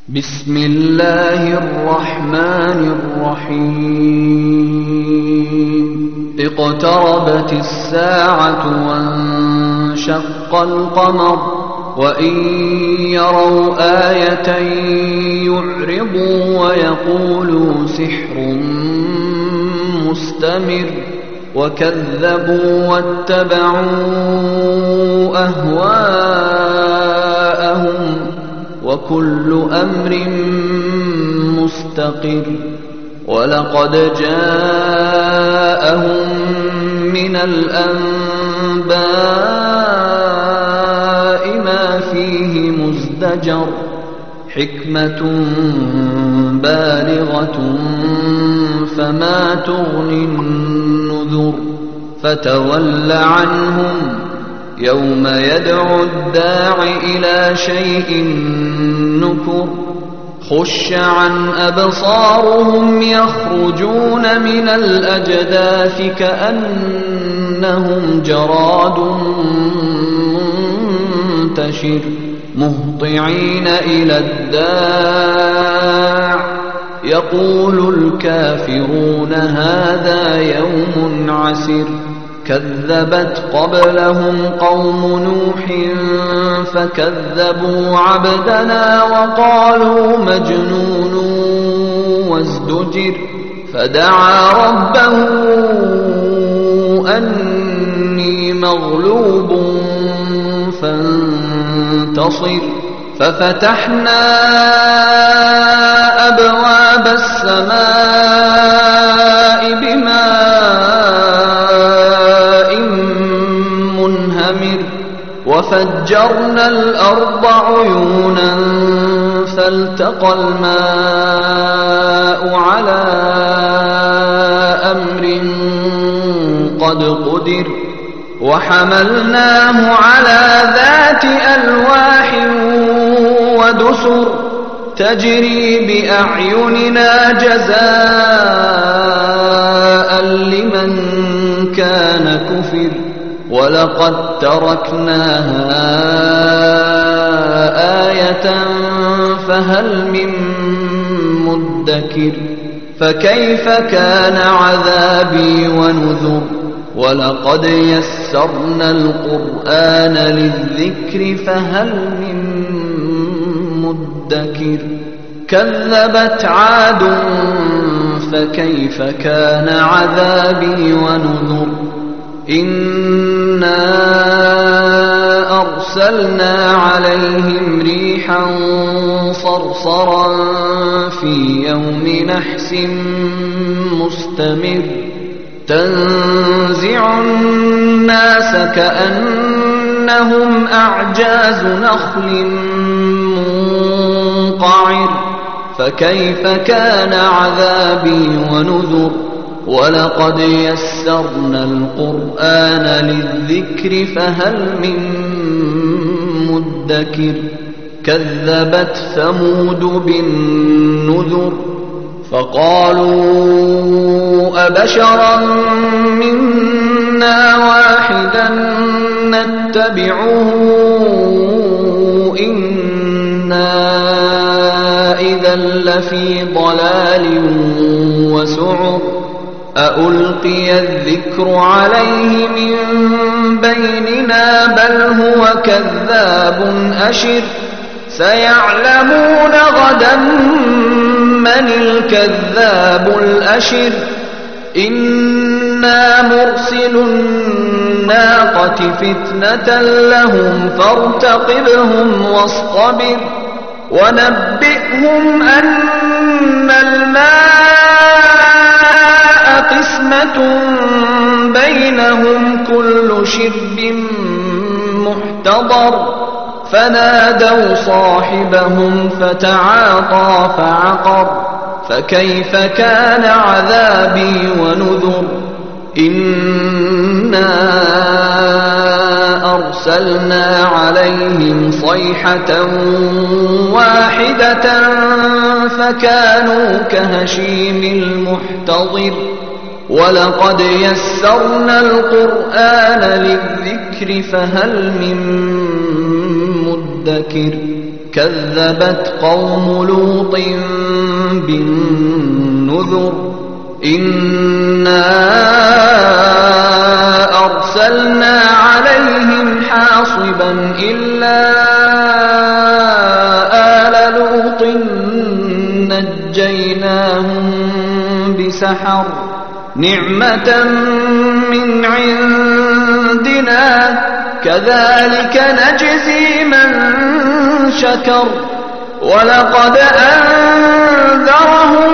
بسم الله الرحمن الرحيم اقتربت الساعة وانشق القمر وإن يروا آية يعرضوا ويقولوا سحر مستمر وكذبوا واتبعوا أهواءهم وكل أمر مستقر ولقد جاءهم من الأنباء ما فيه مزدجر حكمة بالغة فما تغني النذر فتول عنهم يوم يدعو الداع إلى شيء نكر خش عن أبصارهم يخرجون من الأجداث كأنهم جراد منتشر مهطعين إلى الداع يقول الكافرون هذا يوم عسر كذبت قبلهم قوم نوح فكذبوا عبدنا وقالوا مجنون وازدجر فدعا ربه أني مغلوب فانتصر ففتحنا أبواب السماء بماء منهمر وفجرنا الأرض عيونا فالتقى الماء على أمر قد قدر وحملناه على ذات ألواح ودسر تجري بأعيننا جزاء لمن كان كفر ولقد تركناها آية فهل من مدكر فكيف كان عذابي ونذر ولقد يسرنا القرآن للذكر فهل من مدكر كذبت عاد فكيف كان عذابي ونذر إنا أرسلنا عليهم ريحا صرصرا في يوم نحس مستمر تنزع الناس كأنهم أعجاز نخل منقعر فكيف كان عذابي ونذر ولقد يسرنا القرآن للذكر فهل من مدكر كذبت ثمود بالنذر فقالوا أبشرا منا واحدا نتبعه إنا إذا لفي ضلال وسعر أألقي الذكر عليه من بيننا بل هو كذاب أشر سيعلمون غدا من الكذاب الأشر إنا مرسل الناقة فتنة لهم فارتقبهم واصطبر ونبئهم أن الماء قسمة بينهم كل شرب محتضر فنادوا صاحبهم فتعاطى فعقر فكيف كان عذابي ونذر إنا أرسلنا عليهم صيحة واحدة فكانوا كهشيم المحتضر ولقد يسرنا القرآن للذكر فهل من مدكر كذبت قوم لوط بالنذر إنا أرسلنا عليهم حاصبا إلا آل لوط نجيناهم بسحر نعمة من عندنا كذلك نجزي من شكر ولقد أنذرهم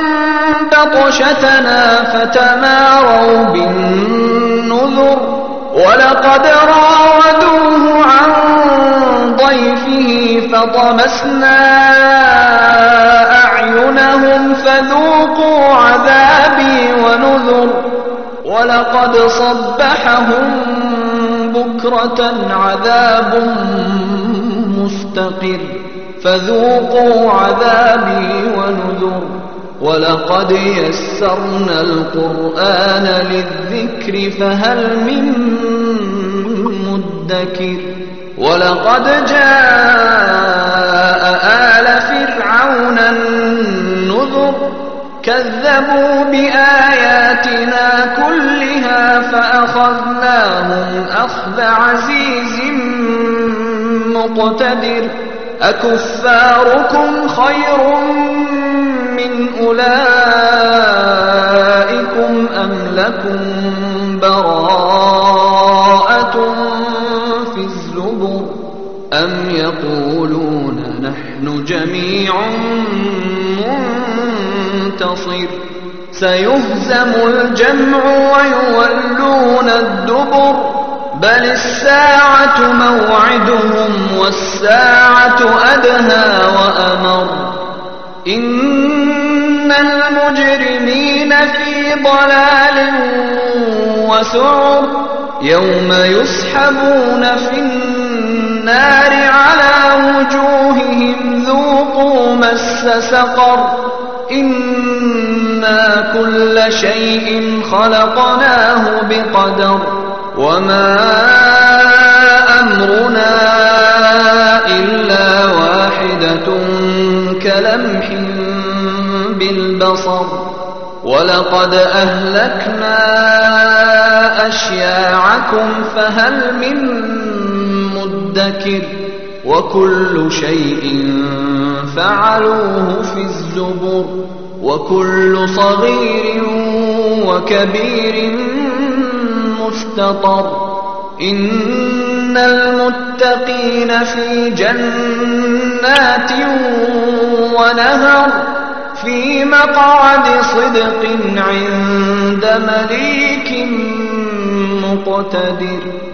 بطشتنا فتماروا بالنذر ولقد راودوه عن ضيفه فطمسنا أعينهم فذوقوا عذابي ونذر ولقد صبحهم بكرة عذاب مستقر فذوقوا عذابي ونذر ولقد يسرنا القرآن للذكر فهل من مدكر ولقد جاء آل فرعون النذر كذبوا بآياتنا كلها فأخذناهم أخذ عزيز مقتدر أكفاركم خير من أولئكم أم لكم براءة في الزبر أم يقولون نحن جميع منتصر سيهزم الجمع ويولون الدبر بل الساعة موعدهم والساعة أدهى وأمر إن المجرمين في ضلال وسعر يوم يسحبون في النار على وجوههم ذوقوا مس سقر إنا كل شيء خلقناه بقدر وما أمرنا إلا واحدة كلمح بالبصر ولقد أهلكنا أشياعكم فهل من مدكر وكل شيء فعلوه في الزبر وكل صغير وكبير مستطر إن المتقين في جنات ونهر في مقعد صدق عند مليك مقتدر